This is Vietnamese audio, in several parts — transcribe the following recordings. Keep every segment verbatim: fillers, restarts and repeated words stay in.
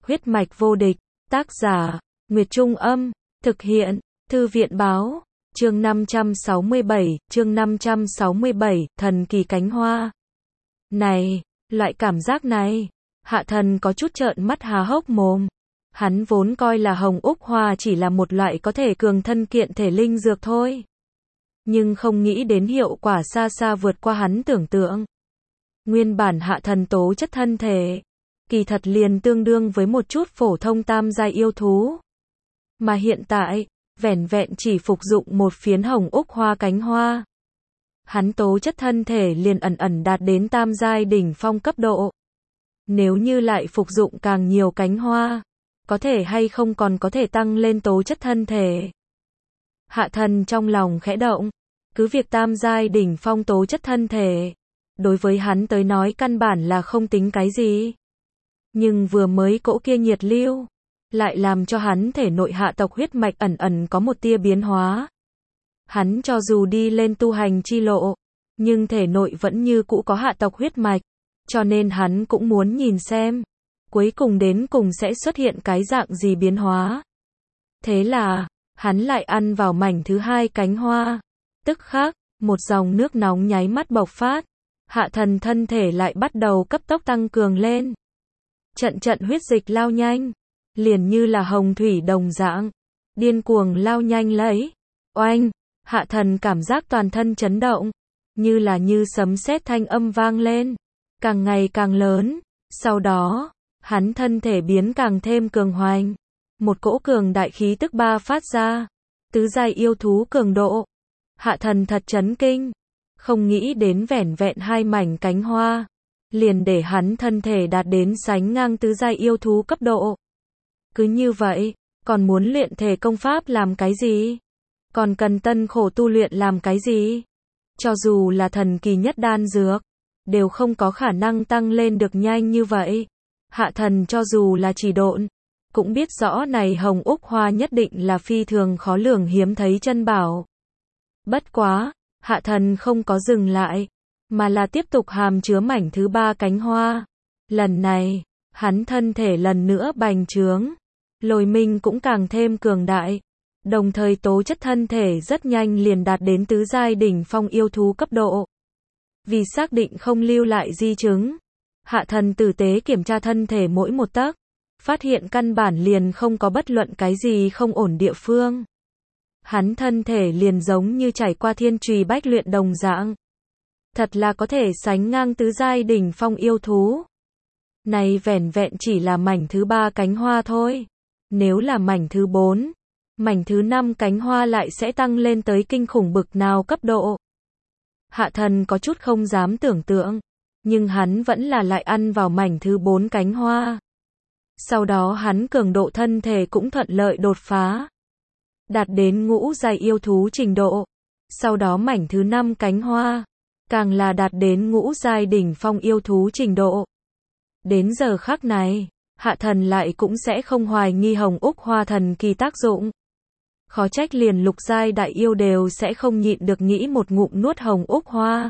Huyết mạch vô địch, tác giả, Nguyệt Trung Âm, thực hiện, Thư viện Báo, chương năm trăm sáu mươi bảy, chương năm trăm sáu mươi bảy, thần kỳ cánh hoa. Này, loại cảm giác này, Hạ Thần có chút trợn mắt há hốc mồm. Hắn vốn coi là hồng úc hoa chỉ là một loại có thể cường thân kiện thể linh dược thôi. Nhưng không nghĩ đến hiệu quả xa xa vượt qua hắn tưởng tượng. Nguyên bản Hạ Thần tố chất thân thể, kỳ thật liền tương đương với một chút phổ thông tam giai yêu thú. Mà hiện tại, vẻn vẹn chỉ phục dụng một phiến hồng úc hoa cánh hoa. Hắn tố chất thân thể liền ẩn ẩn đạt đến tam giai đỉnh phong cấp độ. Nếu như lại phục dụng càng nhiều cánh hoa, có thể hay không còn có thể tăng lên tố chất thân thể. Hạ Thần trong lòng khẽ động, cứ việc tam giai đỉnh phong tố chất thân thể, đối với hắn tới nói căn bản là không tính cái gì. Nhưng vừa mới cỗ kia nhiệt lưu, lại làm cho hắn thể nội hạ tộc huyết mạch ẩn ẩn có một tia biến hóa. Hắn cho dù đi lên tu hành chi lộ, nhưng thể nội vẫn như cũ có hạ tộc huyết mạch, cho nên hắn cũng muốn nhìn xem, cuối cùng đến cùng sẽ xuất hiện cái dạng gì biến hóa. Thế là, hắn lại ăn vào mảnh thứ hai cánh hoa, tức khắc, một dòng nước nóng nháy mắt bộc phát, Hạ Thần thân thể lại bắt đầu cấp tốc tăng cường lên. Trận trận huyết dịch lao nhanh, liền như là hồng thủy đồng dạng, điên cuồng lao nhanh lấy. Oanh, Hạ Thần cảm giác toàn thân chấn động, như là như sấm sét thanh âm vang lên, càng ngày càng lớn. Sau đó, hắn thân thể biến càng thêm cường hoành, một cỗ cường đại khí tức ba phát ra, tứ giai yêu thú cường độ. Hạ Thần thật chấn kinh, không nghĩ đến vẻn vẹn hai mảnh cánh hoa, liền để hắn thân thể đạt đến sánh ngang tứ giai yêu thú cấp độ. Cứ như vậy, còn muốn luyện thể công pháp làm cái gì? Còn cần tân khổ tu luyện làm cái gì? Cho dù là thần kỳ nhất đan dược, đều không có khả năng tăng lên được nhanh như vậy. Hạ Thần cho dù là chỉ độn, cũng biết rõ này hồng úc hoa nhất định là phi thường khó lường hiếm thấy chân bảo. Bất quá, Hạ Thần không có dừng lại, mà là tiếp tục hàm chứa mảnh thứ ba cánh hoa. Lần này, hắn thân thể lần nữa bành trướng, lôi minh cũng càng thêm cường đại, đồng thời tố chất thân thể rất nhanh liền đạt đến tứ giai đỉnh phong yêu thú cấp độ. Vì xác định không lưu lại di chứng, Hạ Thần tử tế kiểm tra thân thể mỗi một tấc, phát hiện căn bản liền không có bất luận cái gì không ổn địa phương. Hắn thân thể liền giống như trải qua thiên trùy bách luyện đồng dạng. Thật là có thể sánh ngang tứ giai đỉnh phong yêu thú. Này vẻn vẹn chỉ là mảnh thứ ba cánh hoa thôi. Nếu là mảnh thứ bốn, mảnh thứ năm cánh hoa lại sẽ tăng lên tới kinh khủng bực nào cấp độ. Hạ Thần có chút không dám tưởng tượng, nhưng hắn vẫn là lại ăn vào mảnh thứ bốn cánh hoa. Sau đó hắn cường độ thân thể cũng thuận lợi đột phá, đạt đến ngũ giai yêu thú trình độ. Sau đó mảnh thứ năm cánh hoa, càng là đạt đến ngũ giai đỉnh phong yêu thú trình độ. Đến giờ khắc này, Hạ Thần lại cũng sẽ không hoài nghi hồng úc hoa thần kỳ tác dụng. Khó trách liền lục giai đại yêu đều sẽ không nhịn được nghĩ một ngụm nuốt hồng úc hoa.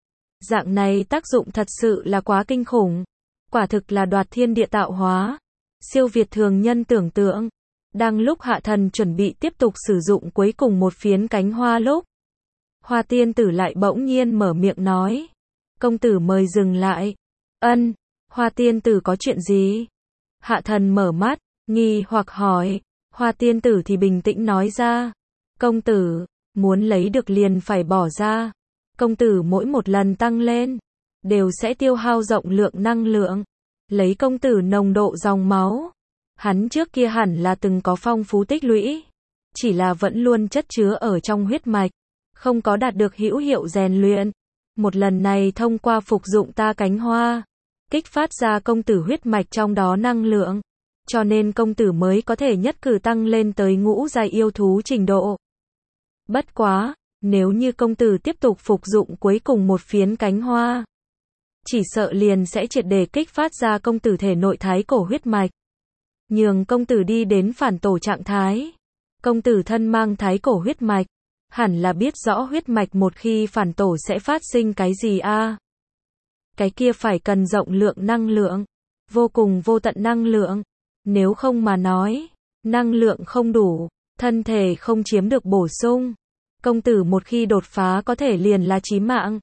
Dạng này tác dụng thật sự là quá kinh khủng, quả thực là đoạt thiên địa tạo hóa, siêu việt thường nhân tưởng tượng. Đang lúc Hạ Thần chuẩn bị tiếp tục sử dụng cuối cùng một phiến cánh hoa lúc, Hoa tiên tử lại bỗng nhiên mở miệng nói. Công tử mời dừng lại. Ân, Hoa tiên tử có chuyện gì? Hạ Thần mở mắt, nghi hoặc hỏi. Hoa tiên tử thì bình tĩnh nói ra. Công tử, muốn lấy được liền phải bỏ ra. Công tử mỗi một lần tăng lên, đều sẽ tiêu hao rộng lượng năng lượng. Lấy công tử nồng độ dòng máu, hắn trước kia hẳn là từng có phong phú tích lũy, chỉ là vẫn luôn chất chứa ở trong huyết mạch, không có đạt được hữu hiệu rèn luyện. Một lần này thông qua phục dụng ta cánh hoa, kích phát ra công tử huyết mạch trong đó năng lượng, cho nên công tử mới có thể nhất cử tăng lên tới ngũ giai yêu thú trình độ. Bất quá, nếu như công tử tiếp tục phục dụng cuối cùng một phiến cánh hoa, chỉ sợ liền sẽ triệt để kích phát ra công tử thể nội thái cổ huyết mạch, nhường công tử đi đến phản tổ trạng thái. Công tử thân mang thái cổ huyết mạch, hẳn là biết rõ huyết mạch một khi phản tổ sẽ phát sinh cái gì a? À? Cái kia phải cần rộng lượng năng lượng, vô cùng vô tận năng lượng. Nếu không mà nói, năng lượng không đủ, thân thể không chiếm được bổ sung, công tử một khi đột phá có thể liền là chí mạng.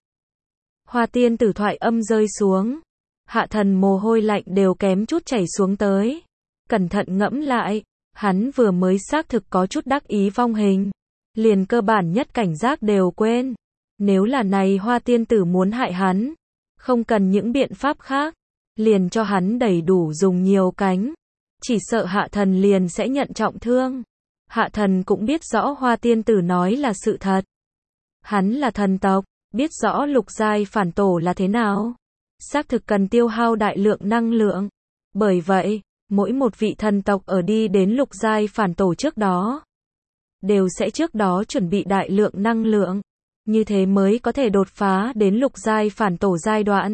Hoa tiên tử thoại âm rơi xuống, Hạ Thần mồ hôi lạnh đều kém chút chảy xuống tới. Cẩn thận ngẫm lại, hắn vừa mới xác thực có chút đắc ý vong hình, liền cơ bản nhất cảnh giác đều quên. Nếu là này Hoa tiên tử muốn hại hắn, không cần những biện pháp khác, liền cho hắn đầy đủ dùng nhiều cánh, chỉ sợ Hạ Thần liền sẽ nhận trọng thương. Hạ Thần cũng biết rõ Hoa tiên tử nói là sự thật. Hắn là thần tộc, biết rõ lục giai phản tổ là thế nào, xác thực cần tiêu hao đại lượng năng lượng. Bởi vậy, mỗi một vị thần tộc ở đi đến lục giai phản tổ trước đó, đều sẽ trước đó chuẩn bị đại lượng năng lượng, như thế mới có thể đột phá đến lục giai phản tổ giai đoạn.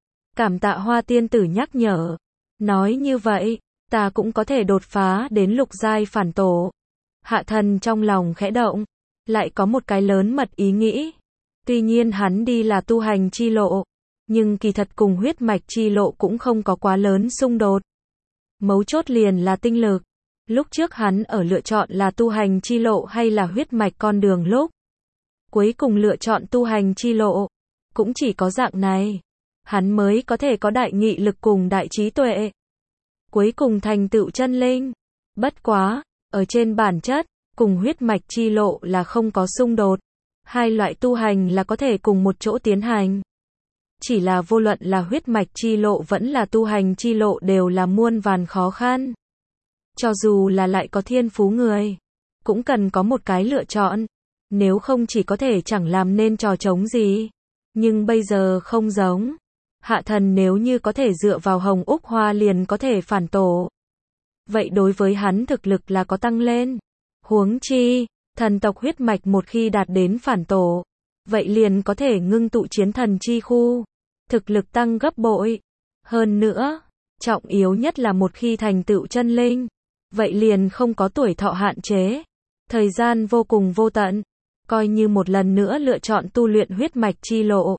Cảm tạ Hoa tiên tử nhắc nhở, nói như vậy, ta cũng có thể đột phá đến lục giai phản tổ. Hạ Thần trong lòng khẽ động, lại có một cái lớn mật ý nghĩ. Tuy nhiên hắn đi là tu hành chi lộ, nhưng kỳ thật cùng huyết mạch chi lộ cũng không có quá lớn xung đột. Mấu chốt liền là tinh lực. Lúc trước hắn ở lựa chọn là tu hành chi lộ hay là huyết mạch con đường lúc cuối cùng lựa chọn tu hành chi lộ. Cũng chỉ có dạng này, hắn mới có thể có đại nghị lực cùng đại trí tuệ, cuối cùng thành tựu chân linh. Bất quá, ở trên bản chất, cùng huyết mạch chi lộ là không có xung đột. Hai loại tu hành là có thể cùng một chỗ tiến hành. Chỉ là vô luận là huyết mạch chi lộ vẫn là tu hành chi lộ đều là muôn vàn khó khăn. Cho dù là lại có thiên phú người, cũng cần có một cái lựa chọn. Nếu không chỉ có thể chẳng làm nên trò trống gì. Nhưng bây giờ không giống. Hạ Thần nếu như có thể dựa vào Hồng Úc Hoa liền có thể phản tổ, vậy đối với hắn thực lực là có tăng lên. Huống chi, thần tộc huyết mạch một khi đạt đến phản tổ, vậy liền có thể ngưng tụ chiến thần chi khu, thực lực tăng gấp bội. Hơn nữa, trọng yếu nhất là một khi thành tựu chân linh, vậy liền không có tuổi thọ hạn chế, thời gian vô cùng vô tận, coi như một lần nữa lựa chọn tu luyện huyết mạch chi lộ,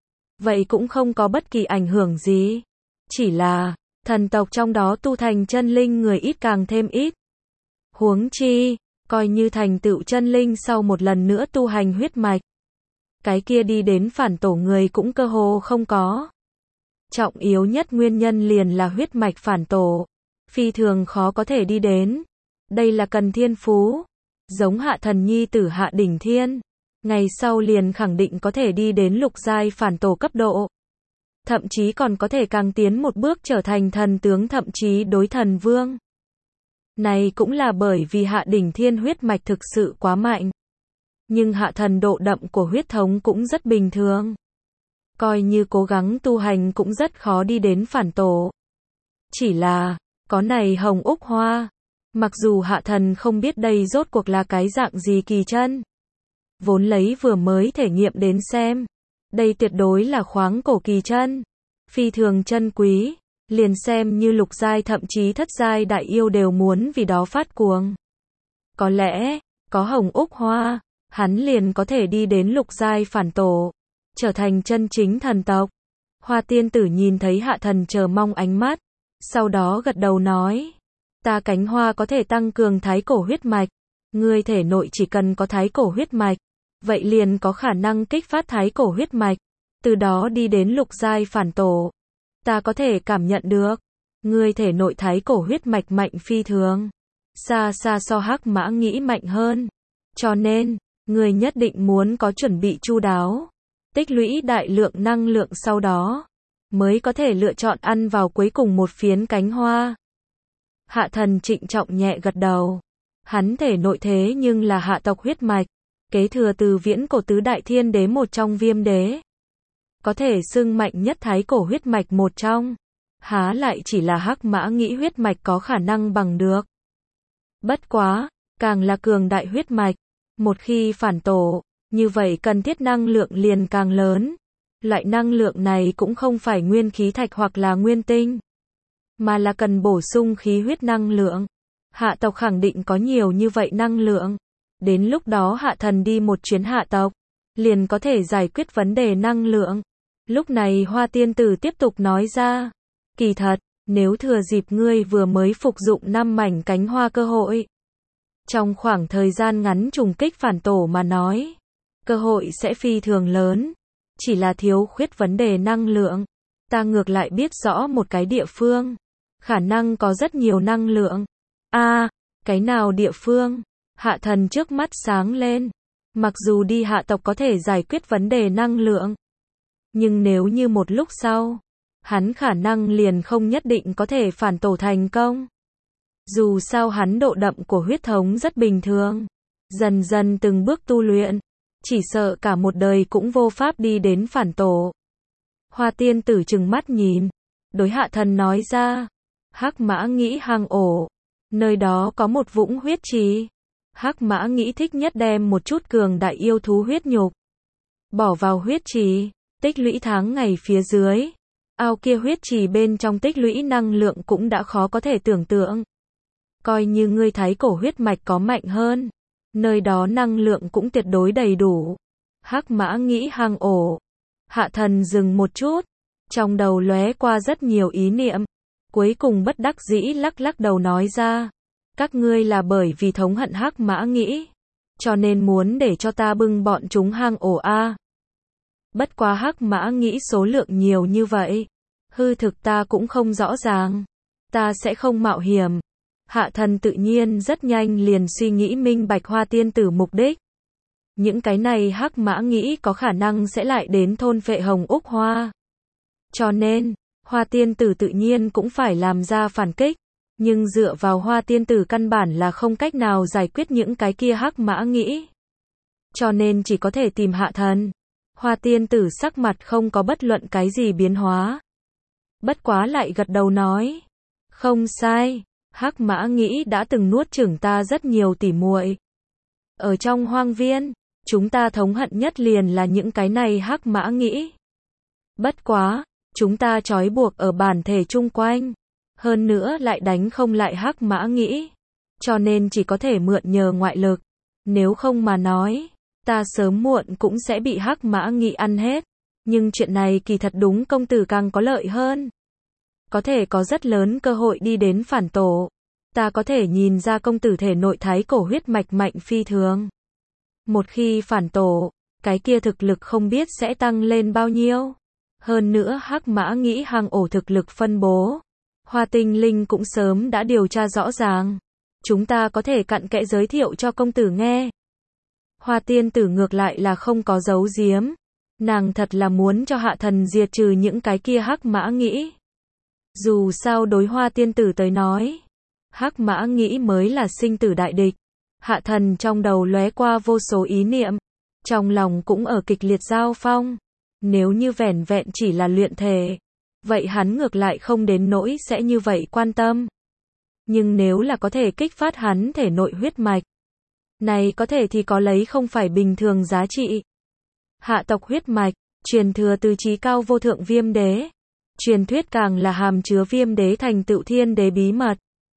vậy cũng không có bất kỳ ảnh hưởng gì. Chỉ là, thần tộc trong đó tu thành chân linh người ít càng thêm ít. Huống chi, coi như thành tựu chân linh sau một lần nữa tu hành huyết mạch, cái kia đi đến phản tổ người cũng cơ hồ không có. Trọng yếu nhất nguyên nhân liền là huyết mạch phản tổ, phi thường khó có thể đi đến. Đây là cần thiên phú, giống Hạ Thần nhi tử Hạ Đỉnh Thiên, ngày sau liền khẳng định có thể đi đến lục giai phản tổ cấp độ. Thậm chí còn có thể càng tiến một bước trở thành thần tướng, thậm chí đối thần vương. Này cũng là bởi vì Hạ Đỉnh Thiên huyết mạch thực sự quá mạnh. Nhưng Hạ Thần độ đậm của huyết thống cũng rất bình thường. Coi như cố gắng tu hành cũng rất khó đi đến phản tổ. Chỉ là, có này Hồng Úc Hoa, mặc dù Hạ Thần không biết đây rốt cuộc là cái dạng gì kỳ chân, vốn lấy vừa mới thể nghiệm đến xem, đây tuyệt đối là khoáng cổ kỳ chân, phi thường chân quý, liền xem như lục giai thậm chí thất giai đại yêu đều muốn vì đó phát cuồng. Có lẽ, có Hồng Úc Hoa, hắn liền có thể đi đến lục giai phản tổ, trở thành chân chính thần tộc. Hoa tiên tử nhìn thấy Hạ Thần chờ mong ánh mắt, sau đó gật đầu nói, ta cánh hoa có thể tăng cường thái cổ huyết mạch, ngươi thể nội chỉ cần có thái cổ huyết mạch, vậy liền có khả năng kích phát thái cổ huyết mạch, từ đó đi đến lục giai phản tổ. Ta có thể cảm nhận được, ngươi thể nội thái cổ huyết mạch mạnh phi thường, xa xa so Hắc Mã nghĩ mạnh hơn, cho nên, ngươi nhất định muốn có chuẩn bị chu đáo, tích lũy đại lượng năng lượng sau đó, mới có thể lựa chọn ăn vào cuối cùng một phiến cánh hoa. Hạ Thần trịnh trọng nhẹ gật đầu, hắn thể nội thế nhưng là hạ tộc huyết mạch, kế thừa từ viễn cổ tứ đại thiên đế một trong Viêm Đế, có thể xưng mạnh nhất thái cổ huyết mạch một trong, há lại chỉ là Hắc Mã nghĩ huyết mạch có khả năng bằng được. Bất quá, càng là cường đại huyết mạch, một khi phản tổ, như vậy cần thiết năng lượng liền càng lớn. Loại năng lượng này cũng không phải nguyên khí thạch hoặc là nguyên tinh, mà là cần bổ sung khí huyết năng lượng. Hạ tộc khẳng định có nhiều như vậy năng lượng. Đến lúc đó Hạ Thần đi một chuyến hạ tộc, liền có thể giải quyết vấn đề năng lượng. Lúc này Hoa tiên tử tiếp tục nói ra, kỳ thật, nếu thừa dịp ngươi vừa mới phục dụng năm mảnh cánh hoa cơ hội. Trong khoảng thời gian ngắn trùng kích phản tổ mà nói, cơ hội sẽ phi thường lớn, chỉ là thiếu khuyết vấn đề năng lượng. Ta ngược lại biết rõ một cái địa phương, khả năng có rất nhiều năng lượng. A, à, cái nào địa phương? Hạ thần trước mắt sáng lên. Mặc dù đi hạ tộc có thể giải quyết vấn đề năng lượng, nhưng nếu như một lúc sau, hắn khả năng liền không nhất định có thể phản tổ thành công. Dù sao hắn độ đậm của huyết thống rất bình thường, dần dần từng bước tu luyện, chỉ sợ cả một đời cũng vô pháp đi đến phản tổ. Hoa tiên tử trừng mắt nhìn, đối hạ thần nói ra, Hắc Mã nghĩ hang ổ, nơi đó có một vũng huyết trì. Hắc Mã nghĩ thích nhất đem một chút cường đại yêu thú huyết nhục bỏ vào huyết trì, tích lũy tháng ngày phía dưới. Ao kia huyết trì bên trong tích lũy năng lượng cũng đã khó có thể tưởng tượng. Coi như ngươi thấy cổ huyết mạch có mạnh hơn, nơi đó năng lượng cũng tuyệt đối đầy đủ. Hắc Mã nghĩ hang ổ. Hạ thần dừng một chút, trong đầu lóe qua rất nhiều ý niệm, cuối cùng bất đắc dĩ lắc lắc đầu nói ra, các ngươi là bởi vì thống hận Hắc Mã nghĩ, cho nên muốn để cho ta bưng bọn chúng hang ổ a. Bất quá Hắc Mã nghĩ số lượng nhiều như vậy, hư thực ta cũng không rõ ràng, ta sẽ không mạo hiểm. Hạ thần tự nhiên rất nhanh liền suy nghĩ minh bạch Hoa tiên tử mục đích. Những cái này Hắc Mã nghĩ có khả năng sẽ lại đến thôn phệ Hồng Úc Hoa. Cho nên, Hoa tiên tử tự nhiên cũng phải làm ra phản kích, nhưng dựa vào Hoa tiên tử căn bản là không cách nào giải quyết những cái kia Hắc Mã nghĩ. Cho nên chỉ có thể tìm hạ thần. Hoa tiên tử sắc mặt không có bất luận cái gì biến hóa. Bất quá lại gật đầu nói, không sai, Hắc Mã nghĩ đã từng nuốt chửng ta rất nhiều tỉ muội. Ở trong hoang viên, chúng ta thống hận nhất liền là những cái này Hắc Mã nghĩ. Bất quá, chúng ta trói buộc ở bản thể chung quanh, hơn nữa lại đánh không lại Hắc Mã nghĩ, cho nên chỉ có thể mượn nhờ ngoại lực. Nếu không mà nói, ta sớm muộn cũng sẽ bị Hắc Mã nghĩ ăn hết. Nhưng chuyện này kỳ thật đúng công tử càng có lợi hơn. Có thể có rất lớn cơ hội đi đến phản tổ. Ta có thể nhìn ra công tử thể nội thái cổ huyết mạch mạnh phi thường. Một khi phản tổ, cái kia thực lực không biết sẽ tăng lên bao nhiêu. Hơn nữa Hắc Mã nghĩ hang ổ thực lực phân bố. Hoa Tinh Linh cũng sớm đã điều tra rõ ràng. Chúng ta có thể cặn kẽ giới thiệu cho công tử nghe. Hoa tiên tử ngược lại là không có giấu giếm. Nàng thật là muốn cho hạ thần diệt trừ những cái kia Hắc Mã nghĩ. Dù sao đối Hoa tiên tử tới nói, Hắc Mã nghĩ mới là sinh tử đại địch. Hạ thần trong đầu lóe qua vô số ý niệm, trong lòng cũng ở kịch liệt giao phong. Nếu như vẻn vẹn chỉ là luyện thể, vậy hắn ngược lại không đến nỗi sẽ như vậy quan tâm. Nhưng nếu là có thể kích phát hắn thể nội huyết mạch, này có thể thì có lấy không phải bình thường giá trị. Hạ tộc huyết mạch, truyền thừa từ chí cao vô thượng Viêm Đế. Truyền thuyết càng là hàm chứa Viêm Đế thành tựu thiên đế bí mật.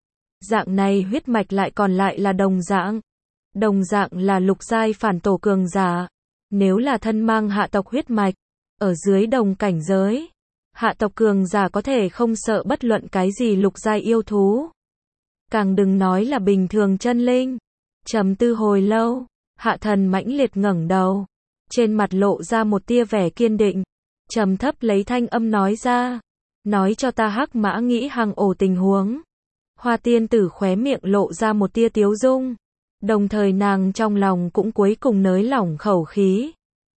Dạng này huyết mạch lại còn lại là đồng dạng. Đồng dạng là lục giai phản tổ cường giả. Nếu là thân mang hạ tộc huyết mạch, ở dưới đồng cảnh giới, hạ tộc cường giả có thể không sợ bất luận cái gì lục giai yêu thú. Càng đừng nói là bình thường chân linh. Trầm tư hồi lâu, hạ thần mãnh liệt ngẩng đầu. Trên mặt lộ ra một tia vẻ kiên định. Trầm thấp lấy thanh âm nói ra. Nói cho ta Hắc Mã nghĩ hang ổ tình huống. Hoa tiên tử khóe miệng lộ ra một tia tiếu dung. Đồng thời nàng trong lòng cũng cuối cùng nới lỏng khẩu khí.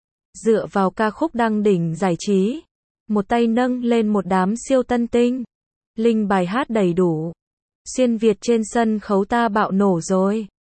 Dựa vào ca khúc đăng đỉnh giải trí. Một tay nâng lên một đám siêu tân tinh. Linh bài hát đầy đủ. Xuyên Việt trên sân khấu ta bạo nổ rồi.